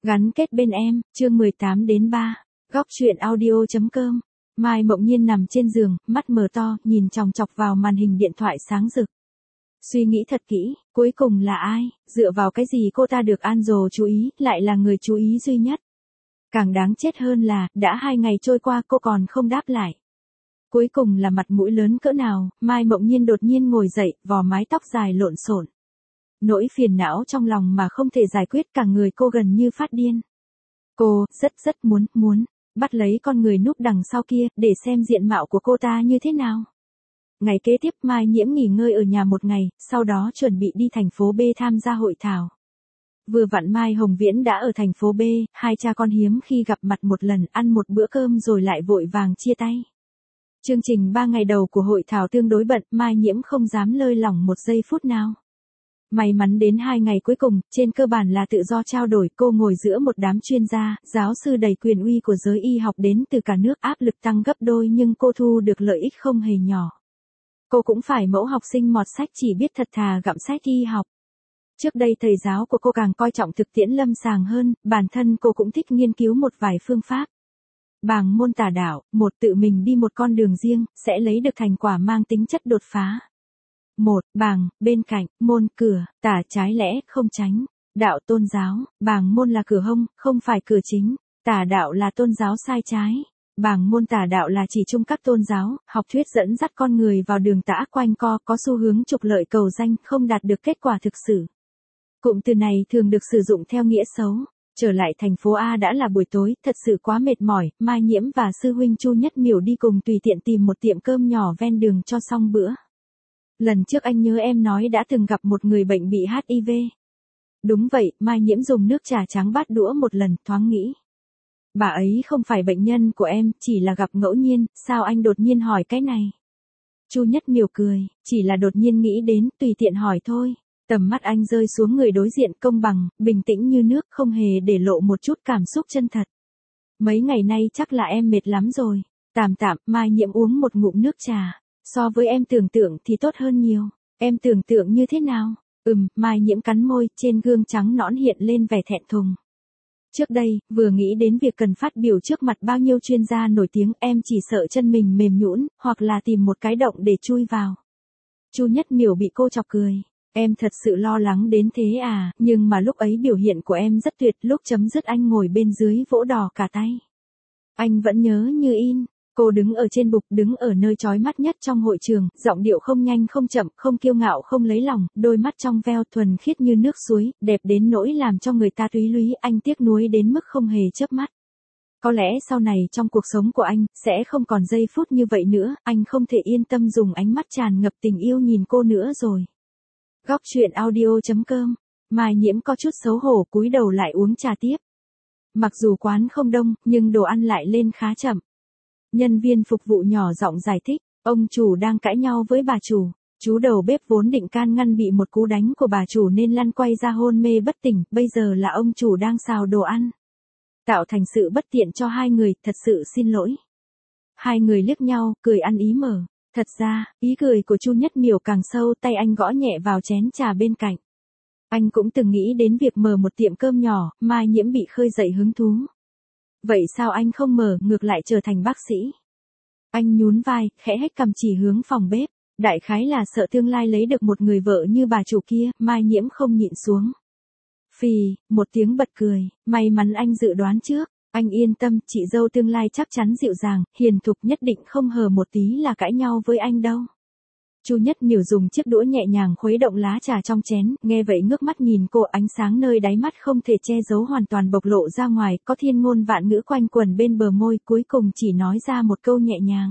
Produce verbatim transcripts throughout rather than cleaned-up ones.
Gắn kết bên em, chương mười tám đến ba. Góc truyện audio.com. Mai Mộng Nhiên nằm trên giường, mắt mở to, nhìn chòng chọc vào màn hình điện thoại sáng rực. Suy nghĩ thật kỹ, cuối cùng là ai, dựa vào cái gì cô ta được Angel chú ý, lại là người chú ý duy nhất. Càng đáng chết hơn là, đã hai ngày trôi qua cô còn không đáp lại. Cuối cùng là mặt mũi lớn cỡ nào, Mai Mộng Nhiên đột nhiên ngồi dậy, vò mái tóc dài lộn xộn. Nỗi phiền não trong lòng mà không thể giải quyết, cả người cô gần như phát điên. Cô, rất rất muốn, muốn, bắt lấy con người núp đằng sau kia, để xem diện mạo của cô ta như thế nào. Ngày kế tiếp Mai Nhiễm nghỉ ngơi ở nhà một ngày, sau đó chuẩn bị đi thành phố B tham gia hội thảo. Vừa vặn Mai Hồng Viễn đã ở thành phố B, hai cha con hiếm khi gặp mặt một lần, ăn một bữa cơm rồi lại vội vàng chia tay. Chương trình ba ngày đầu của hội thảo tương đối bận, Mai Nhiễm không dám lơi lỏng một giây phút nào. May mắn đến hai ngày cuối cùng, trên cơ bản là tự do trao đổi, cô ngồi giữa một đám chuyên gia, giáo sư đầy quyền uy của giới y học đến từ cả nước, áp lực tăng gấp đôi nhưng cô thu được lợi ích không hề nhỏ. Cô cũng phải mẫu học sinh mọt sách chỉ biết thật thà gặm sách y học. Trước đây thầy giáo của cô càng coi trọng thực tiễn lâm sàng hơn, bản thân cô cũng thích nghiên cứu một vài phương pháp. Bàng môn tả đạo, một tự mình đi một con đường riêng, sẽ lấy được thành quả mang tính chất đột phá. Một, bàng, bên cạnh, môn, cửa, tả, trái lẽ, không tránh. Đạo tôn giáo, bàng môn là cửa hông, không phải cửa chính. Tả đạo là tôn giáo sai trái. Bàng môn tả đạo là chỉ chung các tôn giáo, học thuyết dẫn dắt con người vào đường tả quanh co, có xu hướng trục lợi cầu danh, không đạt được kết quả thực sự. Cụm từ này thường được sử dụng theo nghĩa xấu. Trở lại thành phố A đã là buổi tối, thật sự quá mệt mỏi, Mai Nhiễm và sư huynh Chu Nhất Miểu đi cùng tùy tiện tìm một tiệm cơm nhỏ ven đường cho xong bữa. Lần trước anh nhớ em nói đã từng gặp một người bệnh bị hát i vê. Đúng vậy, Mai Nhiễm dùng nước trà trắng bát đũa một lần, thoáng nghĩ. Bà ấy không phải bệnh nhân của em, chỉ là gặp ngẫu nhiên, sao anh đột nhiên hỏi cái này? Chu Nhất Miểu cười, chỉ là đột nhiên nghĩ đến, tùy tiện hỏi thôi. Tầm mắt anh rơi xuống người đối diện, công bằng, bình tĩnh như nước, không hề để lộ một chút cảm xúc chân thật. Mấy ngày nay chắc là em mệt lắm rồi. Tạm tạm, Mai Nhiễm uống một ngụm nước trà. So với em tưởng tượng thì tốt hơn nhiều. Em tưởng tượng như thế nào? Ừm, Mai Nhiễm cắn môi, trên gương trắng nõn hiện lên vẻ thẹn thùng. Trước đây, vừa nghĩ đến việc cần phát biểu trước mặt bao nhiêu chuyên gia nổi tiếng, em chỉ sợ chân mình mềm nhũn, hoặc là tìm một cái động để chui vào. Chu Nhất Miểu bị cô chọc cười. Em thật sự lo lắng đến thế à, nhưng mà lúc ấy biểu hiện của em rất tuyệt, lúc chấm dứt anh ngồi bên dưới vỗ đỏ cả tay. Anh vẫn nhớ như in. Cô đứng ở trên bục, đứng ở nơi chói mắt nhất trong hội trường, giọng điệu không nhanh không chậm, không kiêu ngạo không lấy lòng, đôi mắt trong veo thuần khiết như nước suối, đẹp đến nỗi làm cho người ta túy lúy, anh tiếc nuối đến mức không hề chớp mắt. Có lẽ sau này trong cuộc sống của anh, sẽ không còn giây phút như vậy nữa, anh không thể yên tâm dùng ánh mắt tràn ngập tình yêu nhìn cô nữa rồi. Góc truyện audio.com. Mai Nhiễm có chút xấu hổ cúi đầu lại uống trà tiếp. Mặc dù quán không đông, nhưng đồ ăn lại lên khá chậm. Nhân viên phục vụ nhỏ giọng giải thích, ông chủ đang cãi nhau với bà chủ. Chú đầu bếp vốn định can ngăn bị một cú đánh của bà chủ nên lăn quay ra hôn mê bất tỉnh, bây giờ là ông chủ đang xào đồ ăn. Tạo thành sự bất tiện cho hai người, thật sự xin lỗi. Hai người liếc nhau, cười ăn ý mở. Thật ra, ý cười của Chu Nhất Miểu càng sâu, tay anh gõ nhẹ vào chén trà bên cạnh. Anh cũng từng nghĩ đến việc mở một tiệm cơm nhỏ, Mai Nhiễm bị khơi dậy hứng thú. Vậy sao anh không mở, ngược lại trở thành bác sĩ? Anh nhún vai, khẽ hếch cằm chỉ hướng phòng bếp. Đại khái là sợ tương lai lấy được một người vợ như bà chủ kia, Mai Nhiễm không nhịn xuống. Phì, một tiếng bật cười, may mắn anh dự đoán trước. Anh yên tâm, chị dâu tương lai chắc chắn dịu dàng, hiền thục, nhất định không hờ một tí là cãi nhau với anh đâu. Chu Nhất Miểu dùng chiếc đũa nhẹ nhàng khuấy động lá trà trong chén, nghe vậy ngước mắt nhìn cô, ánh sáng nơi đáy mắt không thể che giấu hoàn toàn bộc lộ ra ngoài, có thiên ngôn vạn ngữ quanh quẩn bên bờ môi, cuối cùng chỉ nói ra một câu nhẹ nhàng.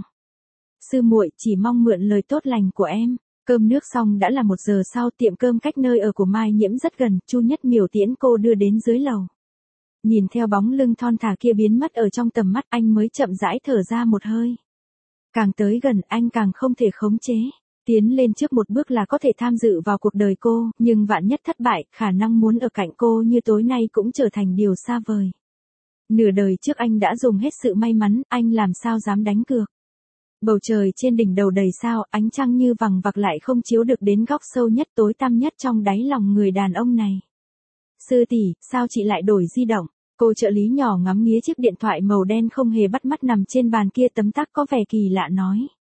Sư muội, chỉ mong mượn lời tốt lành của em. Cơm nước xong đã là một giờ sau, tiệm cơm cách nơi ở của Mai Nhiễm rất gần, Chu Nhất Miểu tiễn cô đưa đến dưới lầu. Nhìn theo bóng lưng thon thả kia biến mất ở trong tầm mắt, anh mới chậm rãi thở ra một hơi. Càng tới gần, anh càng không thể khống chế. Tiến lên trước một bước là có thể tham dự vào cuộc đời cô, nhưng vạn nhất thất bại, khả năng muốn ở cạnh cô như tối nay cũng trở thành điều xa vời. Nửa đời trước anh đã dùng hết sự may mắn, anh làm sao dám đánh cược. Bầu trời trên đỉnh đầu đầy sao, ánh trăng như vằng vặc lại không chiếu được đến góc sâu nhất tối tăm nhất trong đáy lòng người đàn ông này. Sư tỷ, sao chị lại đổi di động? Cô trợ lý nhỏ ngắm nghía chiếc điện thoại màu đen không hề bắt mắt nằm trên bàn kia, tấm tắc có vẻ kỳ lạ nói.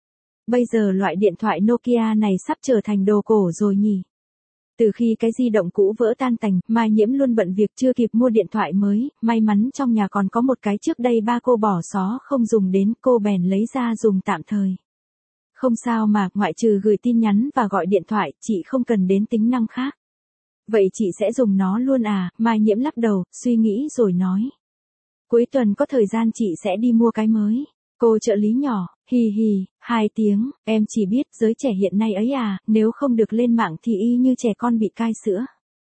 Bây giờ loại điện thoại Nokia này sắp trở thành đồ cổ rồi nhỉ? Từ khi cái di động cũ vỡ tan tành, Mai Nhiễm luôn bận việc chưa kịp mua điện thoại mới, may mắn trong nhà còn có một cái trước đây ba cô bỏ xó không dùng đến, cô bèn lấy ra dùng tạm thời. Không sao mà, ngoại trừ gửi tin nhắn và gọi điện thoại, chị không cần đến tính năng khác. Vậy chị sẽ dùng nó luôn à? Mai Nhiễm lắc đầu, suy nghĩ rồi nói. Cuối tuần có thời gian chị sẽ đi mua cái mới. Cô trợ lý nhỏ, hì hì, hai tiếng, em chỉ biết giới trẻ hiện nay ấy à, nếu không được lên mạng thì y như trẻ con bị cai sữa.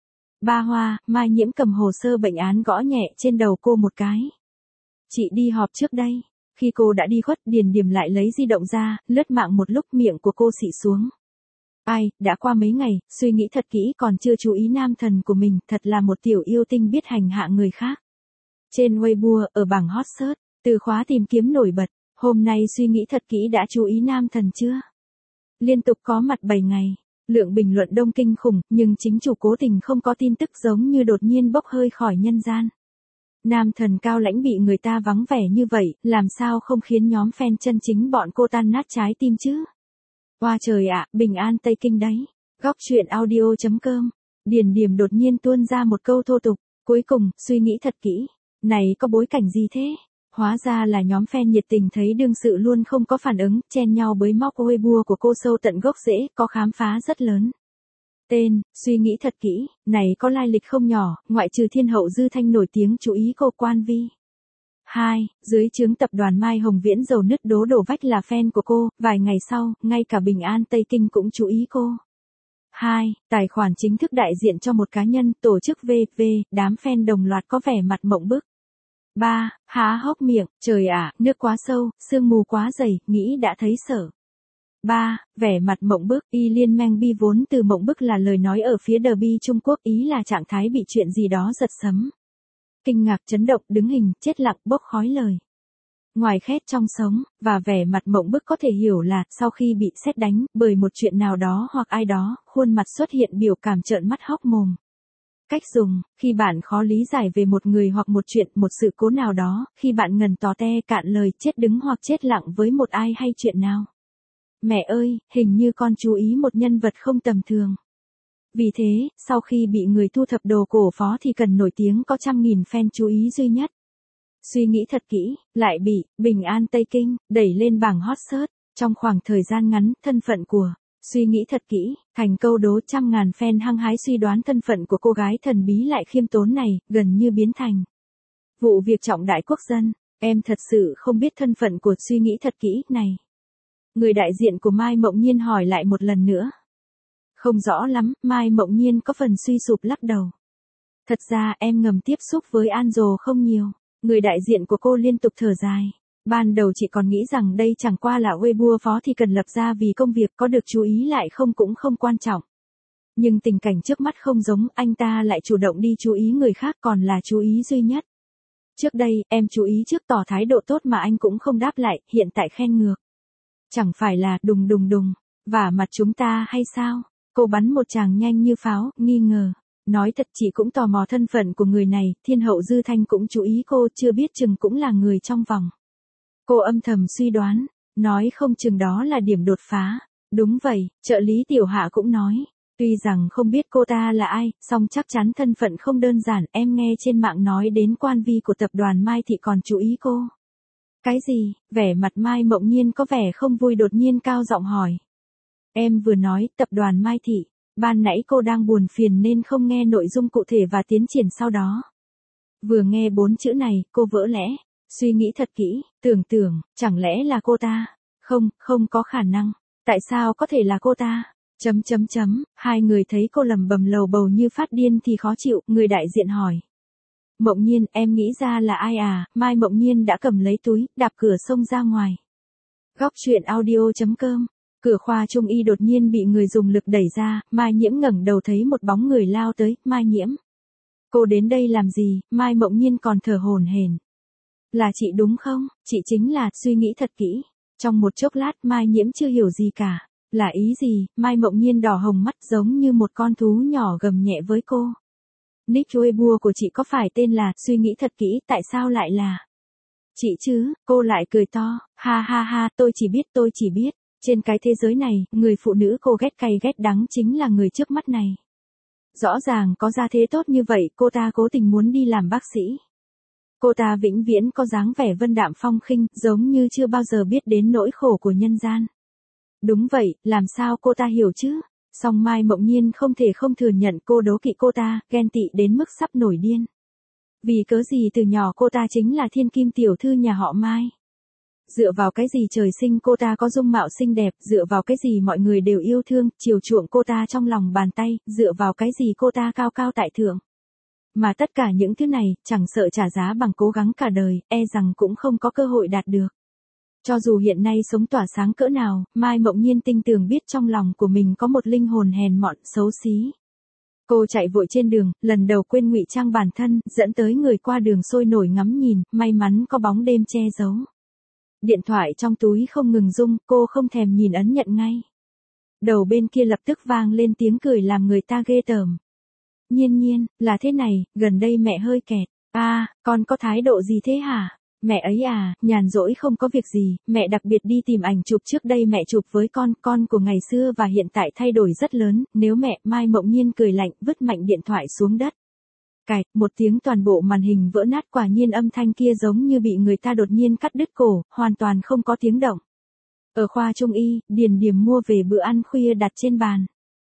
Ba Hoa, Mai Nhiễm cầm hồ sơ bệnh án gõ nhẹ trên đầu cô một cái. Chị đi họp trước đây. Khi cô đã đi khuất, Điền Điềm lại lấy di động ra, lướt mạng một lúc, miệng của cô xị xuống. Ai, đã qua mấy ngày, suy nghĩ thật kỹ còn chưa chú ý nam thần của mình, thật là một tiểu yêu tinh biết hành hạ người khác. Trên Weibo, ở bảng hot search, từ khóa tìm kiếm nổi bật, hôm nay suy nghĩ thật kỹ đã chú ý nam thần chưa? Liên tục có mặt bảy ngày, lượng bình luận đông kinh khủng, nhưng chính chủ cố tình không có tin tức, giống như đột nhiên bốc hơi khỏi nhân gian. Nam thần cao lãnh bị người ta vắng vẻ như vậy, làm sao không khiến nhóm fan chân chính bọn cô tan nát trái tim chứ? Oa trời ạ, bình an Tây Kinh đấy. Góc truyện audio chấm com. Điền Điềm đột nhiên tuôn ra một câu thô tục, cuối cùng, suy nghĩ thật kỹ. Này có bối cảnh gì thế? Hóa ra là nhóm fan nhiệt tình thấy đương sự luôn không có phản ứng, chen nhau bới móc Weibo của cô sâu tận gốc rễ, có khám phá rất lớn. Tên, suy nghĩ thật kỹ, này có lai lịch không nhỏ, ngoại trừ thiên hậu Dư Thanh nổi tiếng chú ý cô Quan Vi. hai. Dưới trướng tập đoàn Mai Hồng Viễn dầu nứt đố đổ vách là fan của cô, vài ngày sau, ngay cả Bình An Tây Kinh cũng chú ý cô. hai. Tài khoản chính thức đại diện cho một cá nhân, tổ chức vê vê, đám fan đồng loạt có vẻ mặt mộng bức. ba. Há hốc miệng, trời ạ, nước quá sâu, sương mù quá dày, nghĩ đã thấy sợ. ba. Vẻ mặt mộng bức, y liên mang bi vốn từ mộng bức là lời nói ở phía Derby Trung Quốc, ý là trạng thái bị chuyện gì đó giật sấm. Kinh ngạc, chấn động, đứng hình, chết lặng, bốc khói lời. Ngoài khét trong sống, và vẻ mặt mộng bức có thể hiểu là, sau khi bị sét đánh, bởi một chuyện nào đó hoặc ai đó, khuôn mặt xuất hiện biểu cảm trợn mắt hốc mồm. Cách dùng, khi bạn khó lý giải về một người hoặc một chuyện, một sự cố nào đó, khi bạn ngần tò te cạn lời, chết đứng hoặc chết lặng với một ai hay chuyện nào. Mẹ ơi, hình như con chú ý một nhân vật không tầm thường. Vì thế, sau khi bị người thu thập đồ cổ phó thì cần nổi tiếng có trăm nghìn fan chú ý duy nhất. Suy nghĩ thật kỹ, lại bị Bình An Tây Kinh đẩy lên bảng hot search. Trong khoảng thời gian ngắn, thân phận của suy nghĩ thật kỹ thành câu đố, trăm ngàn fan hăng hái suy đoán thân phận của cô gái thần bí lại khiêm tốn này, gần như biến thành vụ việc trọng đại quốc dân. Em thật sự không biết thân phận của suy nghĩ thật kỹ này. Người đại diện của Mai Mộng Nhiên hỏi lại một lần nữa. Không rõ lắm, Mai Mộng Nhiên có phần suy sụp lắc đầu. Thật ra em ngầm tiếp xúc với Angel không nhiều. Người đại diện của cô liên tục thở dài. Ban đầu chị còn nghĩ rằng đây chẳng qua là Weibo phó thì cần lập ra vì công việc, có được chú ý lại không cũng không quan trọng. Nhưng tình cảnh trước mắt không giống, anh ta lại chủ động đi chú ý người khác còn là chú ý duy nhất. Trước đây, em chú ý trước tỏ thái độ tốt mà anh cũng không đáp lại, hiện tại khen ngược. Chẳng phải là đùng đùng đùng, vả mặt chúng ta hay sao? Cô bắn một tràng nhanh như pháo, nghi ngờ. Nói thật chị cũng tò mò thân phận của người này, thiên hậu Dư Thanh cũng chú ý cô, chưa biết chừng cũng là người trong vòng. Cô âm thầm suy đoán, nói không chừng đó là điểm đột phá. Đúng vậy, trợ lý Tiểu Hạ cũng nói. Tuy rằng không biết cô ta là ai, song chắc chắn thân phận không đơn giản, em nghe trên mạng nói đến Quan Vi của tập đoàn Mai Thị còn chú ý cô. Cái gì? Vẻ mặt Mai Mộng Nhiên có vẻ không vui, đột nhiên cao giọng hỏi. Em vừa nói, tập đoàn Mai Thị. Ban nãy cô đang buồn phiền nên không nghe nội dung cụ thể và tiến triển sau đó. Vừa nghe bốn chữ này, cô vỡ lẽ. Suy nghĩ thật kỹ, tưởng tưởng, chẳng lẽ là cô ta? Không, không có khả năng. Tại sao có thể là cô ta? Chấm chấm chấm, hai người thấy cô lầm bầm lầu bầu như phát điên thì khó chịu, người đại diện hỏi. Mộng Nhiên, em nghĩ ra là ai à? Mai Mộng Nhiên đã cầm lấy túi, đạp cửa xông ra ngoài. Góc truyện audio chấm com. Cửa khoa trung y đột nhiên bị người dùng lực đẩy ra, Mai Nhiễm ngẩng đầu thấy một bóng người lao tới, Mai Nhiễm. Cô đến đây làm gì? Mai Mộng Nhiên còn thở hổn hển. Là chị đúng không? Chị chính là, suy nghĩ thật kỹ. Trong một chốc lát Mai Nhiễm chưa hiểu gì cả. Là ý gì? Mai Mộng Nhiên đỏ hồng mắt giống như một con thú nhỏ gầm nhẹ với cô. Nick Weibo của chị có phải tên là, suy nghĩ thật kỹ, tại sao lại là chị chứ? Cô lại cười to, ha ha ha, tôi chỉ biết, tôi chỉ biết. Trên cái thế giới này, người phụ nữ cô ghét cay ghét đắng chính là người trước mắt này. Rõ ràng có gia thế tốt như vậy, cô ta cố tình muốn đi làm bác sĩ. Cô ta vĩnh viễn có dáng vẻ vân đạm phong khinh, giống như chưa bao giờ biết đến nỗi khổ của nhân gian. Đúng vậy, làm sao cô ta hiểu chứ? Song Mai Mộng Nhiên không thể không thừa nhận cô đố kỵ cô ta, ghen tị đến mức sắp nổi điên. Vì cớ gì từ nhỏ cô ta chính là thiên kim tiểu thư nhà họ Mai. Dựa vào cái gì trời sinh cô ta có dung mạo xinh đẹp, dựa vào cái gì mọi người đều yêu thương, chiều chuộng cô ta trong lòng bàn tay, dựa vào cái gì cô ta cao cao tại thượng. Mà tất cả những thứ này, chẳng sợ trả giá bằng cố gắng cả đời, e rằng cũng không có cơ hội đạt được. Cho dù hiện nay sống tỏa sáng cỡ nào, Mai Mộng Nhiên tinh tường biết trong lòng của mình có một linh hồn hèn mọn, xấu xí. Cô chạy vội trên đường, lần đầu quên ngụy trang bản thân, dẫn tới người qua đường sôi nổi ngắm nhìn, may mắn có bóng đêm che giấu. Điện thoại trong túi không ngừng rung, cô không thèm nhìn ấn nhận ngay. Đầu bên kia lập tức vang lên tiếng cười làm người ta ghê tởm. Nhiên Nhiên, là thế này, gần đây mẹ hơi kẹt. À, con có thái độ gì thế hả? Mẹ ấy à, nhàn rỗi không có việc gì, mẹ đặc biệt đi tìm ảnh chụp trước đây mẹ chụp với con, con của ngày xưa và hiện tại thay đổi rất lớn, nếu mẹ, Mai Mộng Nhiên cười lạnh, vứt mạnh điện thoại xuống đất. Cạch, một tiếng toàn bộ màn hình vỡ nát, quả nhiên âm thanh kia giống như bị người ta đột nhiên cắt đứt cổ, hoàn toàn không có tiếng động. Ở khoa trung y, Điền Điềm mua về bữa ăn khuya đặt trên bàn.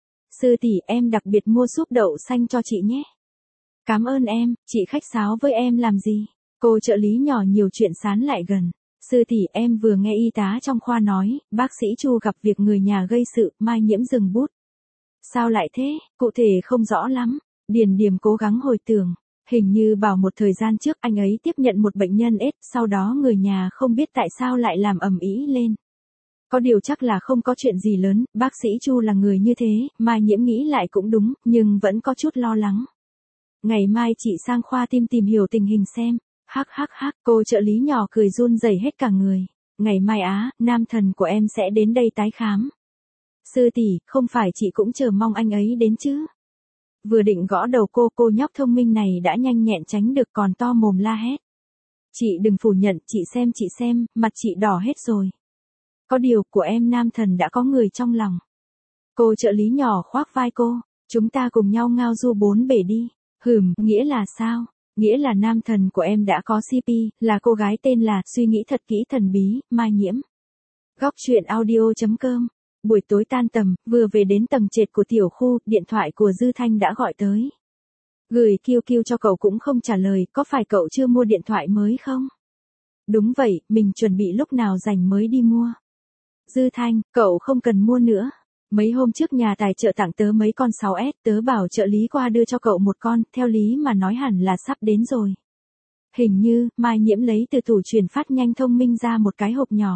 Sư tỷ, em đặc biệt mua súp đậu xanh cho chị nhé. Cảm ơn em, chị khách sáo với em làm gì? Cô trợ lý nhỏ nhiều chuyện sán lại gần. Sư tỷ, em vừa nghe y tá trong khoa nói, bác sĩ Chu gặp việc người nhà gây sự, Mai Nhiễm dừng bút. Sao lại thế, cụ thể không rõ lắm. Điền Điềm cố gắng hồi tưởng. Hình như bảo một thời gian trước anh ấy tiếp nhận một bệnh nhân ết, sau đó người nhà không biết tại sao lại làm ầm ĩ lên. Có điều chắc là không có chuyện gì lớn, bác sĩ Chu là người như thế, Mai Nhiễm nghĩ lại cũng đúng, nhưng vẫn có chút lo lắng. Ngày mai chị sang khoa tim tìm hiểu tình hình xem. Hắc hắc hắc, cô trợ lý nhỏ cười run rẩy hết cả người. Ngày mai á, nam thần của em sẽ đến đây tái khám. Sư tỷ, không phải chị cũng chờ mong anh ấy đến chứ? Vừa định gõ đầu cô, cô nhóc thông minh này đã nhanh nhẹn tránh được còn to mồm la hét. Chị đừng phủ nhận, chị xem chị xem, mặt chị đỏ hết rồi. Có điều, của em nam thần đã có người trong lòng. Cô trợ lý nhỏ khoác vai cô, chúng ta cùng nhau ngao du bốn bể đi. Hừm, nghĩa là sao? Nghĩa là nam thần của em đã có xê pê, là cô gái tên là, suy nghĩ thật kỹ thần bí, Mai Nhiễm. Góc truyện audio chấm com. Buổi tối tan tầm, vừa về đến tầng trệt của tiểu khu, điện thoại của Dư Thanh đã gọi tới. Gửi kiu kiu cho cậu cũng không trả lời, có phải cậu chưa mua điện thoại mới không? Đúng vậy, mình chuẩn bị lúc nào rảnh mới đi mua. Dư Thanh, cậu không cần mua nữa. Mấy hôm trước nhà tài trợ tặng tớ mấy con sáu ét, tớ bảo trợ lý qua đưa cho cậu một con, theo lý mà nói hẳn là sắp đến rồi. Hình như, Mai Nhiễm lấy từ tủ truyền phát nhanh thông minh ra một cái hộp nhỏ.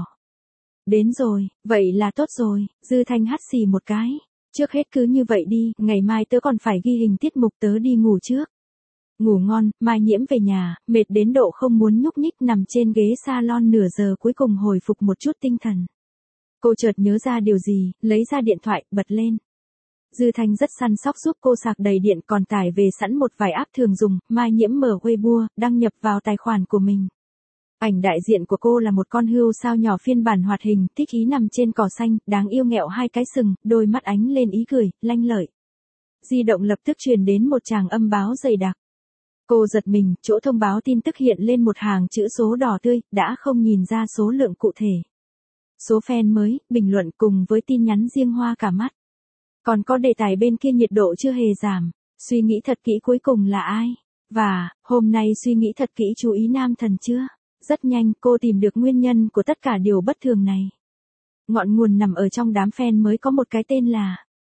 Đến rồi, vậy là tốt rồi, Dư Thanh hắt xì một cái. Trước hết cứ như vậy đi, ngày mai tớ còn phải ghi hình tiết mục, tớ đi ngủ trước. Ngủ ngon, Mai Nhiễm về nhà, mệt đến độ không muốn nhúc nhích, nằm trên ghế salon nửa giờ cuối cùng hồi phục một chút tinh thần. Cô chợt nhớ ra điều gì, lấy ra điện thoại, bật lên. Dư Thanh rất săn sóc giúp cô sạc đầy điện, còn tải về sẵn một vài app thường dùng. Mai Nhiễm mở Weibo, đăng nhập vào tài khoản của mình. Ảnh đại diện của cô là một con hươu sao nhỏ phiên bản hoạt hình, thích ý nằm trên cỏ xanh, đáng yêu nghẹo hai cái sừng, đôi mắt ánh lên ý cười, lanh lợi. Di động lập tức truyền đến một tràng âm báo dày đặc. Cô giật mình, chỗ thông báo tin tức hiện lên một hàng chữ số đỏ tươi, đã không nhìn ra số lượng cụ thể. Số fan mới, bình luận cùng với tin nhắn riêng hoa cả mắt. Còn có đề tài bên kia nhiệt độ chưa hề giảm. Suy nghĩ thật kỹ cuối cùng là ai? Và, hôm nay suy nghĩ thật kỹ chú ý nam thần chưa? Rất nhanh cô tìm được nguyên nhân của tất cả điều bất thường này. Ngọn nguồn nằm ở trong đám fan mới có một cái tên là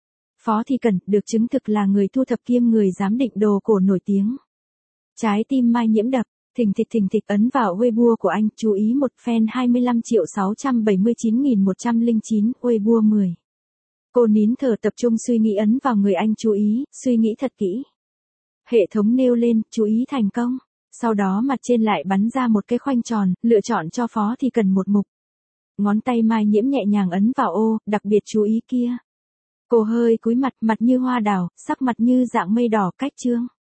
Phó Thị Cẩn, được chứng thực là người thu thập kiêm người giám định đồ cổ nổi tiếng. Trái tim Mai Nhiễm đập. Thình thịch thình thịch ấn vào Weibo của anh, chú ý một fan hai mươi lăm triệu sáu trăm bảy mươi chín nghìn một trăm lẻ chín, Weibo mười. Cô nín thở tập trung suy nghĩ ấn vào người anh chú ý, suy nghĩ thật kỹ. Hệ thống nêu lên, chú ý thành công. Sau đó mặt trên lại bắn ra một cái khoanh tròn, lựa chọn cho Phó Thị Cần một mục. Ngón tay Mai Nhiễm nhẹ nhàng ấn vào ô, đặc biệt chú ý kia. Cô hơi cúi mặt, mặt như hoa đào, sắc mặt như dạng mây đỏ cách trương.